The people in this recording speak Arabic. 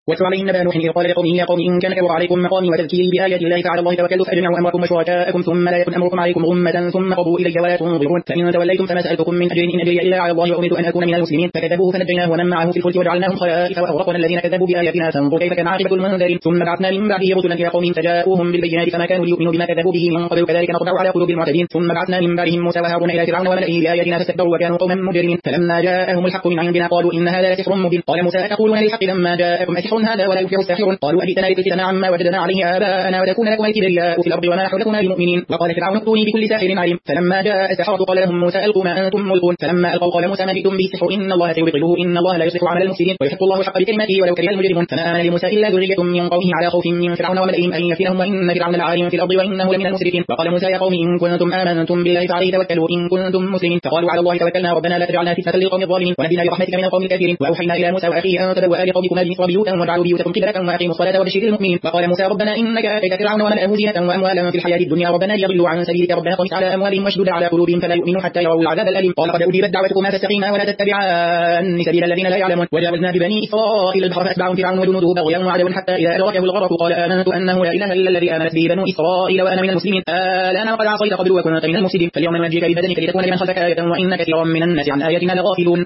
واتل عليهم نبأ نوح إذ قال لقومه يا قوم إن كان كبر عليكم مقامي وتذكيري بآيات الله فعلى الله توكلوا فأجمعوا أمركم وشركاءكم ثم لا يكن أمركم عليكم غمة ثم قضوا إلي ولا تنظرون فإن توليتم فما سألتكم من أجر إن أجري إلا على الله وأمرت أن أكون من المسلمين فكذبوه فنجيناه ومن معه في الفلك وجعلناهم خلائف وأغرقنا الذين كذبوا بآياتنا فانظر كيف كان عاقبة المنذرين ثم بعثنا من بعده رسلا إلى قومهم فجاءوهم بالبينات فما كانوا ليؤمنوا بما كذبوا به من قبل كذلك نطبع على قلوب المعتدين ثم بعثنا من بعدهم موسى وهارون إلى فرعون وملئه بآياتنا فاستكبروا وكانوا قوما مجرمين فلما جاءهم الحق من عندنا قالوا إن هذا لسحر مبين قال موسى أتقولون للحق لما جاءكم أسحر هذا ولا يفلح الساحرون قالوا أجئتنا لتلفتنا عما وجدنا عليه آباءنا وتكون لكم الكبرياء في الأرض وما نحن لكما بمؤمنين وقال فرعون ائتوني بكل ساحر عليم فلما جاء السحرة قال لهم موسى ألقوا ما أنتم ملقون فلما ألقوا قال موسى ما جئتم به السحر إن الله سيبطله إن الله لا يصلح عمل المفسدين ويحق الله حق بكلماته ولو كره المجرمون فما آمن لموسى إلا ذرية من قومه على خوف من فرعون وملئهم أن يفتنهم وإن فرعون لعالم في الأرض وإنه لمن المسرفين وقال موسى يا قوم إن كنتم آمنتم بالله فعليه توكلوا إن كنتم مسلمين فقالوا على الله توكلنا ربنا لا تجعلنا فتنة للقوم الظالمين ونجنا برحمتك من القوم الكافرين وأوحينا إلى موسى وأخيه أن تبوأ لقومكما بمصر بيوتا واجعلوا بيوتكم قبلة وأقيموا الصلاة وبشر المؤمنين وقال موسى ربنا إنك آتيت فرعون وملأه زينة وأموالا في الحياة الدنيا ربنا ليضلوا عن سبيلك ربنا طمس على أموالهم واشدد على قلوبهم فلا يؤمنوا حتى يروا العذاب الأليم قال قد أجيبت دعوتكما فاستقيما ولا تتبعان سبيل الذين لا يعلمون وجاوزنا ببني إسرائيل البحر فأتبعهم فرعون وجنوده بغيا وعدوا حتى إذا أدركه الغرق قال آمنت أنه لا إله إلا الذي آمنت به بنو إسرائيل وأنا من المسلمين الآن وقد عصيت قبل وكنت من المفسدين فاليوم ننجيك ببدنك لتكون لمن خلفك آية وإن كثيرا من الناس عن آياتنا لغافلون